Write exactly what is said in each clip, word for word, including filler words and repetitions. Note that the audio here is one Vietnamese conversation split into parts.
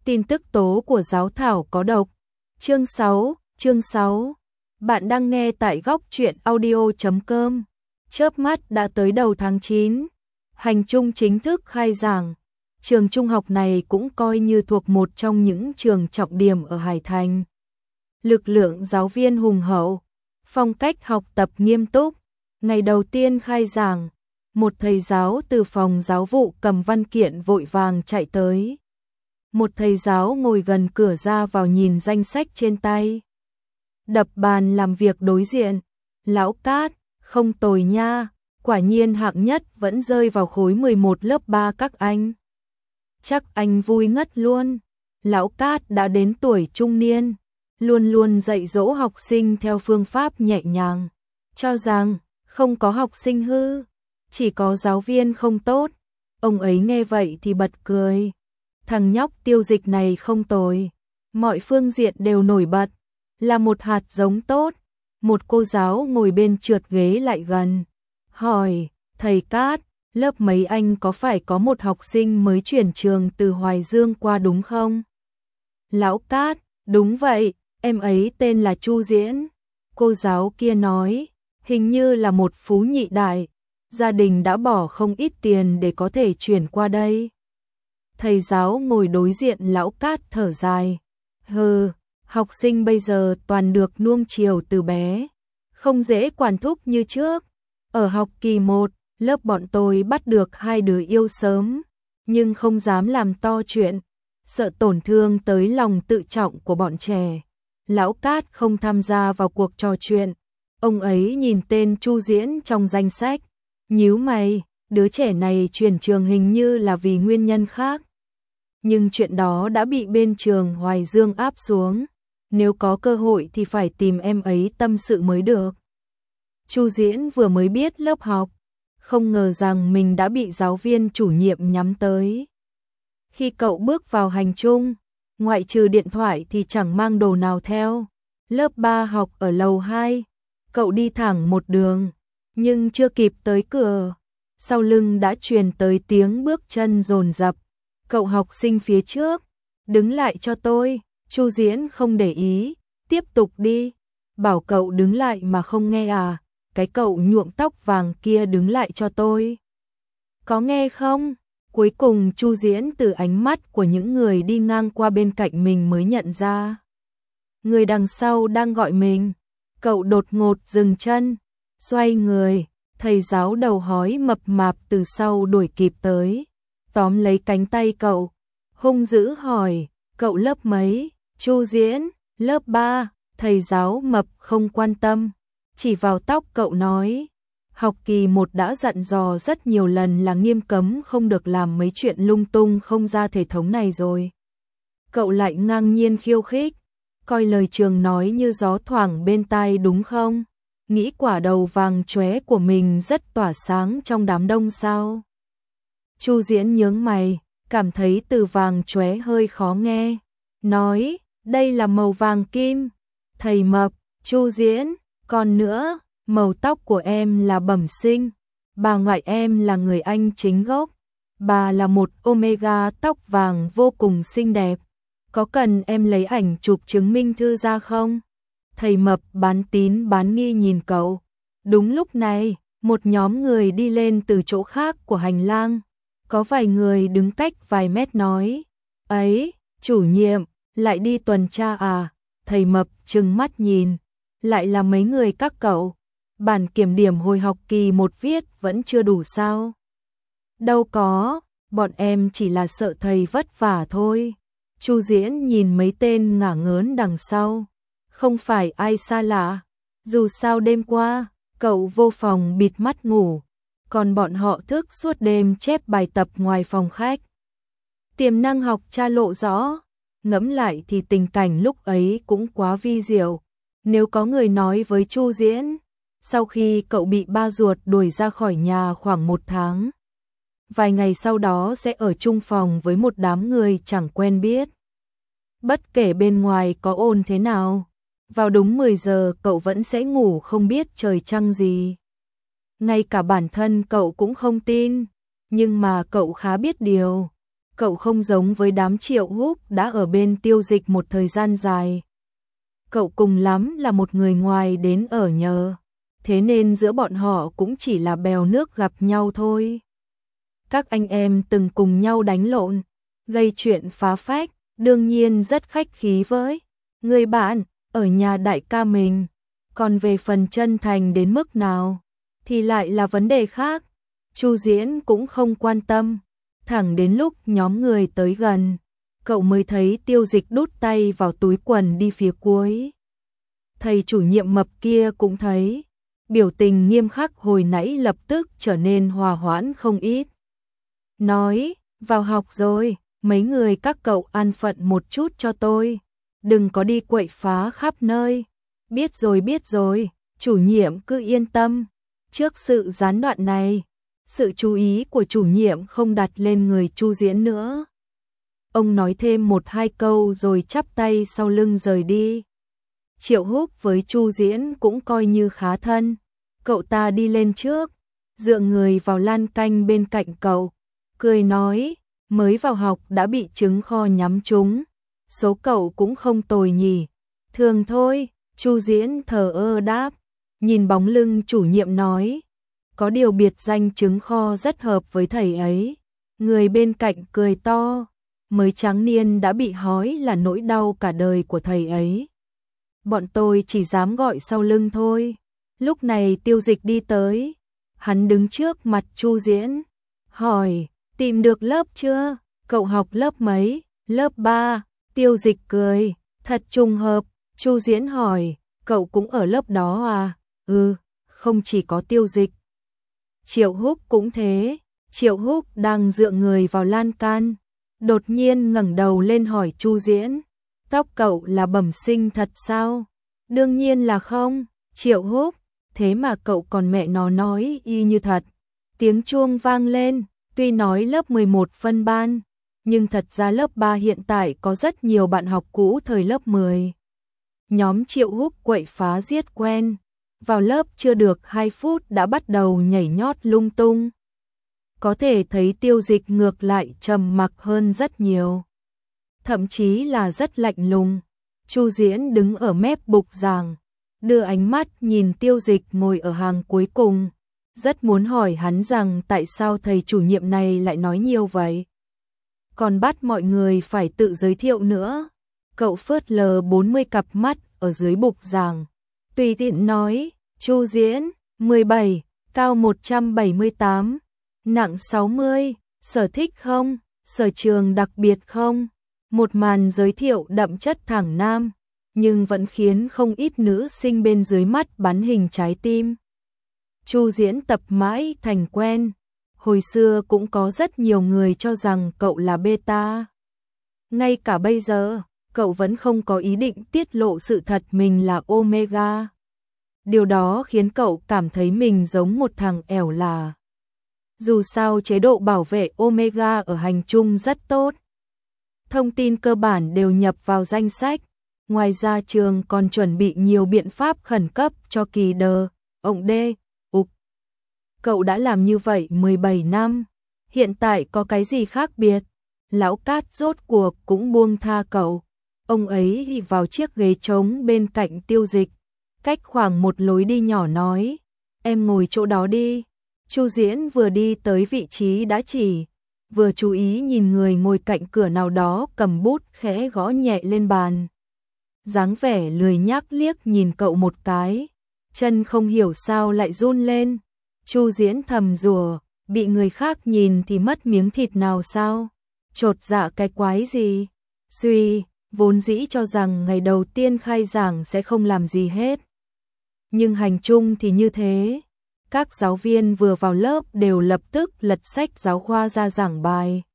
Tin tức tố của giáo thảo có độc. Chương sáu, chương sáu. Bạn đang nghe tại góc truyện audio chấm com. Chớp mắt đã tới đầu tháng chín. Hành trung chính thức khai giảng. Trường trung học này cũng coi như thuộc một trong những trường trọng điểm ở Hải Thành. Lực lượng giáo viên hùng hậu, phong cách học tập nghiêm túc. Ngày đầu tiên khai giảng, một thầy giáo từ phòng giáo vụ cầm văn kiện vội vàng chạy tới. Một thầy giáo ngồi gần cửa ra vào nhìn danh sách trên tay. Đập bàn làm việc đối diện. Lão Cát, không tồi nha, quả nhiên hạng nhất vẫn rơi vào khối mười một lớp ba các anh. Chắc anh vui ngất luôn. Lão Cát đã đến tuổi trung niên, luôn luôn dạy dỗ học sinh theo phương pháp nhẹ nhàng, cho rằng không có học sinh hư, chỉ có giáo viên không tốt. Ông ấy nghe vậy thì bật cười. Thằng nhóc Tiêu Dịch này không tồi, mọi phương diện đều nổi bật, là một hạt giống tốt. Một cô giáo ngồi bên trượt ghế lại gần, hỏi, thầy Cát, lớp mấy anh có phải có một học sinh mới chuyển trường từ Hoài Dương qua đúng không? Lão Cát, đúng vậy, em ấy tên là Chu Diễn. Cô giáo kia nói, hình như là một phú nhị đại, gia đình đã bỏ không ít tiền để có thể chuyển qua đây. Thầy giáo ngồi đối diện Lão Cát thở dài, hừ, học sinh bây giờ toàn được nuông chiều từ bé, không dễ quản thúc như trước. Ở học kỳ một, lớp bọn tôi bắt được hai đứa yêu sớm, nhưng không dám làm to chuyện, sợ tổn thương tới lòng tự trọng của bọn trẻ. Lão Cát không tham gia vào cuộc trò chuyện, ông ấy nhìn tên Chu Diễn trong danh sách, nhíu mày, đứa trẻ này chuyển trường hình như là vì nguyên nhân khác. Nhưng chuyện đó đã bị bên trường Hoài Dương áp xuống, nếu có cơ hội thì phải tìm em ấy tâm sự mới được. Chu Diễn vừa mới biết lớp học, không ngờ rằng mình đã bị giáo viên chủ nhiệm nhắm tới. Khi cậu bước vào hành trung, ngoại trừ điện thoại thì chẳng mang đồ nào theo. Lớp ba học ở lầu hai, cậu đi thẳng một đường, nhưng chưa kịp tới cửa, sau lưng đã truyền tới tiếng bước chân dồn dập. Cậu học sinh phía trước, đứng lại cho tôi. Chu Diễn không để ý, tiếp tục đi. Bảo cậu đứng lại mà không nghe à? Cái cậu nhuộm tóc vàng kia đứng lại cho tôi. Có nghe không? Cuối cùng Chu Diễn từ ánh mắt của những người đi ngang qua bên cạnh mình mới nhận ra. Người đằng sau đang gọi mình. Cậu đột ngột dừng chân, xoay người, thầy giáo đầu hói mập mạp từ sau đuổi kịp tới, tóm lấy cánh tay cậu, hung dữ hỏi, cậu lớp mấy? Chu Diễn, lớp ba. Thầy giáo mập không quan tâm, chỉ vào tóc cậu nói, học kỳ một đã dặn dò rất nhiều lần là nghiêm cấm không được làm mấy chuyện lung tung không ra thể thống này rồi. Cậu lại ngang nhiên khiêu khích, coi lời trường nói như gió thoảng bên tai đúng không? Nghĩ quả đầu vàng chóe của mình rất tỏa sáng trong đám đông sao? Chu Diễn nhướng mày, cảm thấy từ vàng chóe hơi khó nghe, nói, đây là màu vàng kim. Thầy mập, Chu Diễn, còn nữa, màu tóc của em là bẩm sinh, bà ngoại em là người Anh chính gốc, bà là một Omega tóc vàng vô cùng xinh đẹp, có cần em lấy ảnh chụp chứng minh thư ra không? Thầy mập bán tín bán nghi nhìn cậu. Đúng lúc này, một nhóm người đi lên từ chỗ khác của hành lang, có vài người đứng cách vài mét nói, ấy, chủ nhiệm, lại đi tuần tra à? Thầy mập trừng mắt nhìn, lại là mấy người các cậu, bản kiểm điểm hồi học kỳ một viết vẫn chưa đủ sao? Đâu có, bọn em chỉ là sợ thầy vất vả thôi. Chu Diễn nhìn mấy tên ngả ngớn đằng sau, không phải ai xa lạ, dù sao đêm qua, cậu vô phòng bịt mắt ngủ, còn bọn họ thức suốt đêm chép bài tập ngoài phòng khách. Tiềm năng học tra lộ rõ. Ngẫm lại thì tình cảnh lúc ấy cũng quá vi diệu. Nếu có người nói với Chu Diễn, sau khi cậu bị ba ruột đuổi ra khỏi nhà khoảng một tháng, vài ngày sau đó sẽ ở chung phòng với một đám người chẳng quen biết. Bất kể bên ngoài có ồn thế nào, vào đúng mười giờ cậu vẫn sẽ ngủ không biết trời trăng gì. Ngay cả bản thân cậu cũng không tin, nhưng mà cậu khá biết điều. Cậu không giống với đám Triệu Húc đã ở bên Tiêu Dịch một thời gian dài. Cậu cùng lắm là một người ngoài đến ở nhờ, thế nên giữa bọn họ cũng chỉ là bèo nước gặp nhau thôi. Các anh em từng cùng nhau đánh lộn, gây chuyện phá phách, đương nhiên rất khách khí với người bạn ở nhà đại ca mình. Còn về phần chân thành đến mức nào thì lại là vấn đề khác. Chu Diễn cũng không quan tâm, thẳng đến lúc nhóm người tới gần, cậu mới thấy Tiêu Dịch đút tay vào túi quần đi phía cuối. Thầy chủ nhiệm mập kia cũng thấy, biểu tình nghiêm khắc hồi nãy lập tức trở nên hòa hoãn không ít. Nói, vào học rồi, mấy người các cậu an phận một chút cho tôi, đừng có đi quậy phá khắp nơi. Biết rồi biết rồi, chủ nhiệm cứ yên tâm. Trước sự gián đoạn này, sự chú ý của chủ nhiệm không đặt lên người Chu Diễn nữa. Ông nói thêm một hai câu rồi chắp tay sau lưng rời đi. Triệu Húc với Chu Diễn cũng coi như khá thân. Cậu ta đi lên trước, dựa người vào lan canh bên cạnh cậu, cười nói, mới vào học đã bị trứng kho nhắm trúng. Số cậu cũng không tồi nhỉ. Thường thôi, Chu Diễn thờ ơ đáp, nhìn bóng lưng chủ nhiệm nói, có điều biệt danh trứng kho rất hợp với thầy ấy. Người bên cạnh cười to, mới tráng niên đã bị hói là nỗi đau cả đời của thầy ấy. Bọn tôi chỉ dám gọi sau lưng thôi. Lúc này Tiêu Dịch đi tới, hắn đứng trước mặt Chu Diễn, hỏi, tìm được lớp chưa? Cậu học lớp mấy? Lớp ba. Tiêu Dịch cười, thật trùng hợp. Chu Diễn hỏi, cậu cũng ở lớp đó à? Ừ, không chỉ có Tiêu Dịch. Triệu Húc cũng thế. Triệu Húc đang dựa người vào lan can, đột nhiên ngẩng đầu lên hỏi Chu Diễn, tóc cậu là bẩm sinh thật sao? Đương nhiên là không. Triệu Húc, thế mà cậu còn mẹ nó nói y như thật. Tiếng chuông vang lên, tuy nói lớp mười một phân ban, nhưng thật ra lớp ba hiện tại có rất nhiều bạn học cũ thời lớp mười. Nhóm Triệu Húc quậy phá giết quen, vào lớp chưa được hai phút đã bắt đầu nhảy nhót lung tung. Có thể thấy Tiêu Dịch ngược lại trầm mặc hơn rất nhiều, thậm chí là rất lạnh lùng. Chu Diễn đứng ở mép bục giảng, đưa ánh mắt nhìn Tiêu Dịch ngồi ở hàng cuối cùng, rất muốn hỏi hắn rằng tại sao thầy chủ nhiệm này lại nói nhiều vậy. Còn bắt mọi người phải tự giới thiệu nữa. Cậu phớt lờ bốn mươi cặp mắt ở dưới bục giảng, tùy tiện nói, Chu Diễn, mười bảy, cao một trăm bảy mươi tám, nặng sáu mươi, sở thích không, sở trường đặc biệt không. Một màn giới thiệu đậm chất thẳng nam, nhưng vẫn khiến không ít nữ sinh bên dưới mắt bắn hình trái tim. Chu Diễn tập mãi thành quen, hồi xưa cũng có rất nhiều người cho rằng cậu là beta. Ngay cả bây giờ, cậu vẫn không có ý định tiết lộ sự thật mình là omega. Điều đó khiến cậu cảm thấy mình giống một thằng ẻo là. Dù sao chế độ bảo vệ omega ở hành trung rất tốt. Thông tin cơ bản đều nhập vào danh sách. Ngoài ra trường còn chuẩn bị nhiều biện pháp khẩn cấp cho kỳ đờ, ổng đê, ục. Cậu đã làm như vậy mười bảy năm. Hiện tại có cái gì khác biệt? Lão Cát rốt cuộc cũng buông tha cậu. Ông ấy thì vào chiếc ghế trống bên cạnh Tiêu Dịch, cách khoảng một lối đi nhỏ nói, em ngồi chỗ đó đi. Chu Diễn vừa đi tới vị trí đã chỉ, vừa chú ý nhìn người ngồi cạnh cửa nào đó cầm bút khẽ gõ nhẹ lên bàn. Dáng vẻ lười nhác liếc nhìn cậu một cái, chân không hiểu sao lại run lên. Chu Diễn thầm rủa, bị người khác nhìn thì mất miếng thịt nào sao? Chột dạ cái quái gì? Suy, vốn dĩ cho rằng ngày đầu tiên khai giảng sẽ không làm gì hết. Nhưng hành chung thì như thế. Các giáo viên vừa vào lớp đều lập tức lật sách giáo khoa ra giảng bài.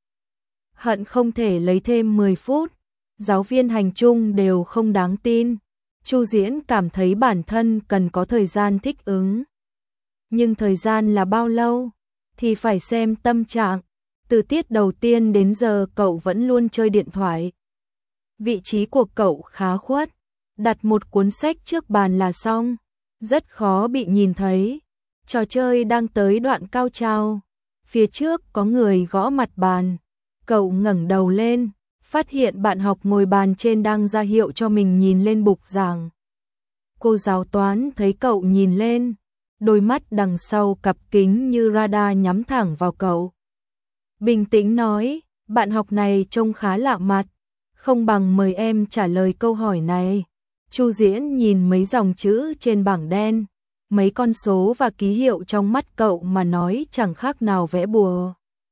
Hận không thể lấy thêm mười phút. Giáo viên hành chung đều không đáng tin. Chu Diễn cảm thấy bản thân cần có thời gian thích ứng. Nhưng thời gian là bao lâu? Thì phải xem tâm trạng. Từ tiết đầu tiên đến giờ cậu vẫn luôn chơi điện thoại. Vị trí của cậu khá khuất. Đặt một cuốn sách trước bàn là xong. Rất khó bị nhìn thấy. Trò chơi đang tới đoạn cao trào. Phía trước có người gõ mặt bàn. Cậu ngẩng đầu lên, phát hiện bạn học ngồi bàn trên đang ra hiệu cho mình nhìn lên bục giảng. Cô giáo toán thấy cậu nhìn lên, đôi mắt đằng sau cặp kính như radar nhắm thẳng vào cậu. Bình tĩnh nói, bạn học này trông khá lạ mặt, không bằng mời em trả lời câu hỏi này. Chu Diễn nhìn mấy dòng chữ trên bảng đen, mấy con số và ký hiệu trong mắt cậu mà nói chẳng khác nào vẽ bùa.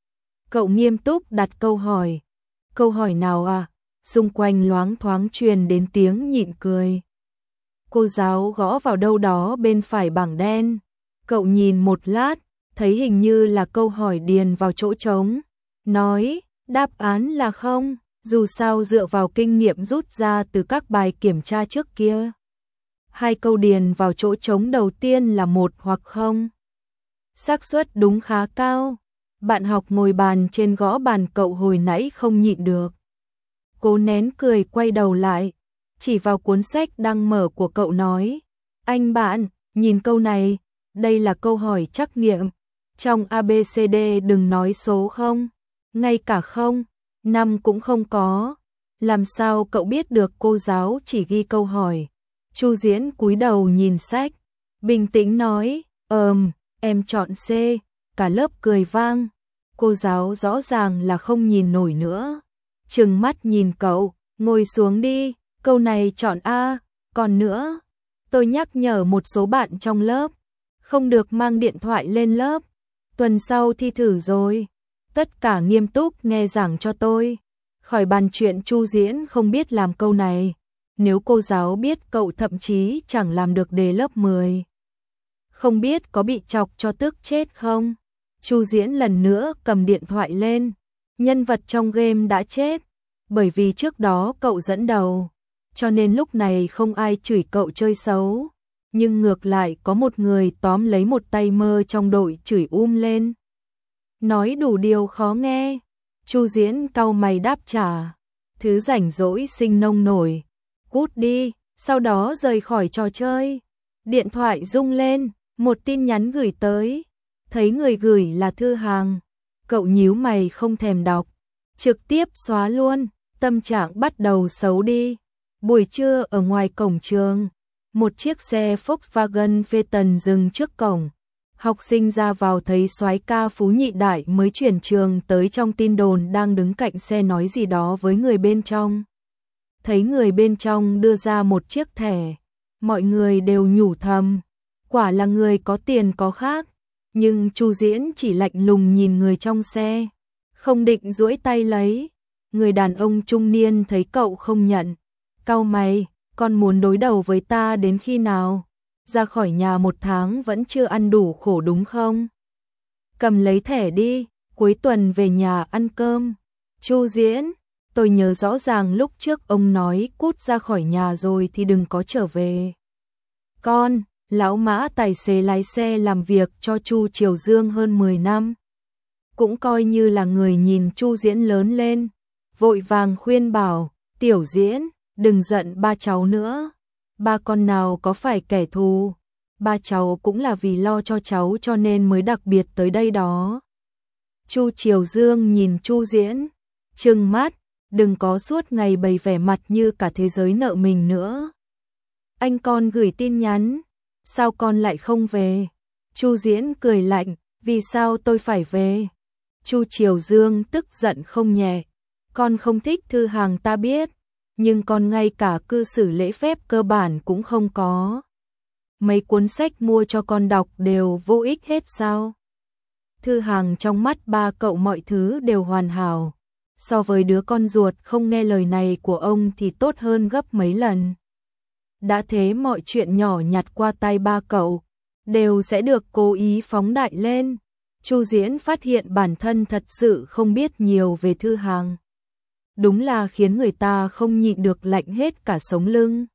Cậu nghiêm túc đặt câu hỏi. Câu hỏi nào à? Xung quanh loáng thoáng truyền đến tiếng nhịn cười. Cô giáo gõ vào đâu đó bên phải bảng đen. Cậu nhìn một lát, thấy hình như là câu hỏi điền vào chỗ trống. Nói, đáp án là không, dù sao dựa vào kinh nghiệm rút ra từ các bài kiểm tra trước kia. Hai câu điền vào chỗ trống đầu tiên là một hoặc không. Xác suất đúng khá cao. Bạn học ngồi bàn trên gõ bàn cậu hồi nãy không nhịn được. Cố nén cười quay đầu lại, chỉ vào cuốn sách đang mở của cậu nói. Anh bạn, nhìn câu này, đây là câu hỏi trắc nghiệm. Trong a bê xê đê đừng nói số không, ngay cả không, năm cũng không có. Làm sao cậu biết được cô giáo chỉ ghi câu hỏi? Chu Diễn cúi đầu nhìn sách, bình tĩnh nói, ờm, em chọn C. Cả lớp cười vang. Cô giáo rõ ràng là không nhìn nổi nữa. Trừng mắt nhìn cậu, ngồi xuống đi, câu này chọn A. Còn nữa, tôi nhắc nhở một số bạn trong lớp, không được mang điện thoại lên lớp. Tuần sau thi thử rồi. Tất cả nghiêm túc nghe giảng cho tôi. Khỏi bàn chuyện Chu Diễn không biết làm câu này. Nếu cô giáo biết cậu thậm chí chẳng làm được đề lớp mười. Không biết có bị chọc cho tức chết không? Chu Diễn lần nữa cầm điện thoại lên. Nhân vật trong game đã chết. Bởi vì trước đó cậu dẫn đầu, cho nên lúc này không ai chửi cậu chơi xấu. Nhưng ngược lại có một người tóm lấy một tay mơ trong đội chửi um lên. Nói đủ điều khó nghe. Chu Diễn cau mày đáp trả. Thứ rảnh rỗi sinh nông nổi. Cút đi, sau đó rời khỏi trò chơi. Điện thoại rung lên, một tin nhắn gửi tới. Thấy người gửi là Thư Hàng. Cậu nhíu mày không thèm đọc, trực tiếp xóa luôn. Tâm trạng bắt đầu xấu đi. Buổi trưa ở ngoài cổng trường, một chiếc xe Volkswagen Phaeton dừng trước cổng. Học sinh ra vào thấy soái ca Phú Nhị Đại mới chuyển trường tới trong tin đồn đang đứng cạnh xe nói gì đó với người bên trong. Thấy người bên trong đưa ra một chiếc thẻ, mọi người đều nhủ thầm, quả là người có tiền có khác. Nhưng Chu Diễn chỉ lạnh lùng nhìn người trong xe, không định duỗi tay lấy. Người đàn ông trung niên thấy cậu không nhận, cau mày, con muốn đối đầu với ta đến khi nào? Ra khỏi nhà một tháng vẫn chưa ăn đủ khổ đúng không? Cầm lấy thẻ đi, cuối tuần về nhà ăn cơm. Chu Diễn, tôi nhớ rõ ràng lúc trước ông nói cút ra khỏi nhà rồi thì đừng có trở về. Con, lão Mã tài xế lái xe làm việc cho Chu Triều Dương hơn mười năm. Cũng coi như là người nhìn Chu Diễn lớn lên. Vội vàng khuyên bảo, Tiểu Diễn, đừng giận ba cháu nữa. Ba con nào có phải kẻ thù. Ba cháu cũng là vì lo cho cháu cho nên mới đặc biệt tới đây đó. Chu Triều Dương nhìn Chu Diễn, trừng mắt, đừng có suốt ngày bày vẻ mặt như cả thế giới nợ mình nữa. Anh con gửi tin nhắn, sao con lại không về? Chu Diễn cười lạnh, vì sao tôi phải về? Chu Triều Dương tức giận không nhẹ. Con không thích Thư Hàng ta biết, nhưng con ngay cả cư xử lễ phép cơ bản cũng không có. Mấy cuốn sách mua cho con đọc đều vô ích hết sao? Thư Hàng trong mắt ba cậu mọi thứ đều hoàn hảo. So với đứa con ruột không nghe lời này của ông thì tốt hơn gấp mấy lần. Đã thế mọi chuyện nhỏ nhặt qua tay ba cậu đều sẽ được cố ý phóng đại lên. Chu Diễn phát hiện bản thân thật sự không biết nhiều về Thư Hàng. Đúng là khiến người ta không nhịn được lạnh hết cả sống lưng.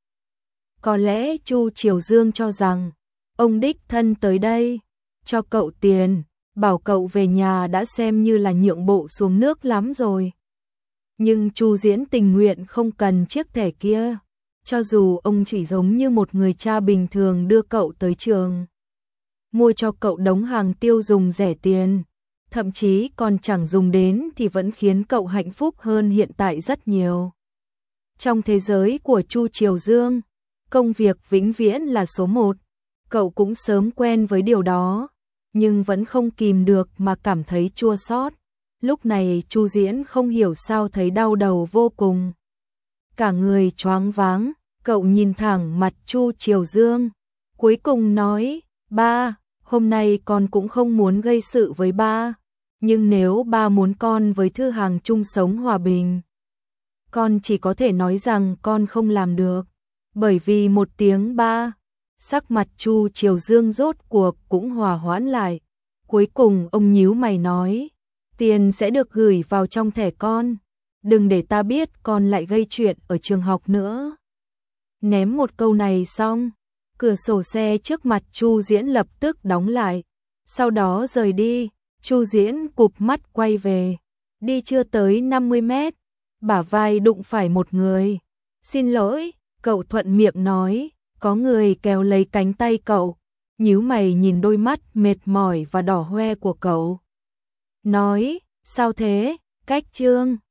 Có lẽ Chu Triều Dương cho rằng ông đích thân tới đây cho cậu tiền, bảo cậu về nhà đã xem như là nhượng bộ xuống nước lắm rồi. Nhưng Chu Diễn tình nguyện không cần chiếc thẻ kia, cho dù ông chỉ giống như một người cha bình thường đưa cậu tới trường, mua cho cậu đống hàng tiêu dùng rẻ tiền. thậm chí còn chẳng dùng đến thì vẫn khiến cậu hạnh phúc hơn hiện tại rất nhiều. Trong thế giới của Chu Triều Dương, công việc vĩnh viễn là số một. Cậu cũng sớm quen với điều đó, nhưng vẫn không kìm được mà cảm thấy chua xót. Lúc này Chu Diễn không hiểu sao thấy đau đầu vô cùng. Cả người choáng váng, cậu nhìn thẳng mặt Chu Triều Dương, cuối cùng nói, ba, hôm nay con cũng không muốn gây sự với ba, nhưng nếu ba muốn con với Thư Hàng chung sống hòa bình, con chỉ có thể nói rằng con không làm được, bởi vì một tiếng ba. Sắc mặt Chu Triều Dương rốt cuộc cũng hòa hoãn lại. Cuối cùng ông nhíu mày nói, tiền sẽ được gửi vào trong thẻ con, đừng để ta biết con lại gây chuyện ở trường học nữa. Ném một câu này xong, cửa sổ xe trước mặt Chu Diễn lập tức đóng lại, sau đó rời đi. Chu Diễn cụp mắt quay về, đi chưa tới năm mươi mét, bả vai đụng phải một người. Xin lỗi, cậu thuận miệng nói, có người kéo lấy cánh tay cậu, nhíu mày nhìn đôi mắt mệt mỏi và đỏ hoe của cậu. Nói, sao thế, Cách Trương?